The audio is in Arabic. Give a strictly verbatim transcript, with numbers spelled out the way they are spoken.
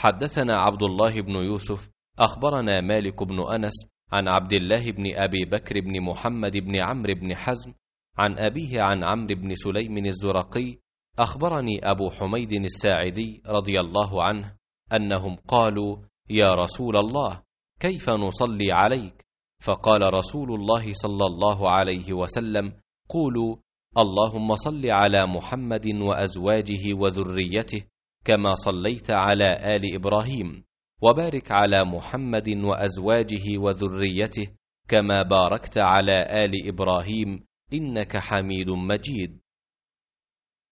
حدثنا عبد الله بن يوسف أخبرنا مالك بن أنس عن عبد الله بن أبي بكر بن محمد بن عمرو بن حزم عن أبيه عن عمرو بن سليم الزرقي أخبرني أبو حميد الساعدي رضي الله عنه أنهم قالوا: يا رسول الله، كيف نصلي عليك؟ فقال رسول الله صلى الله عليه وسلم: قولوا: اللهم صل على محمد وأزواجه وذريته كما صليت على آل إبراهيم، وبارك على محمد وأزواجه وذريته كما باركت على آل إبراهيم إنك حميد مجيد.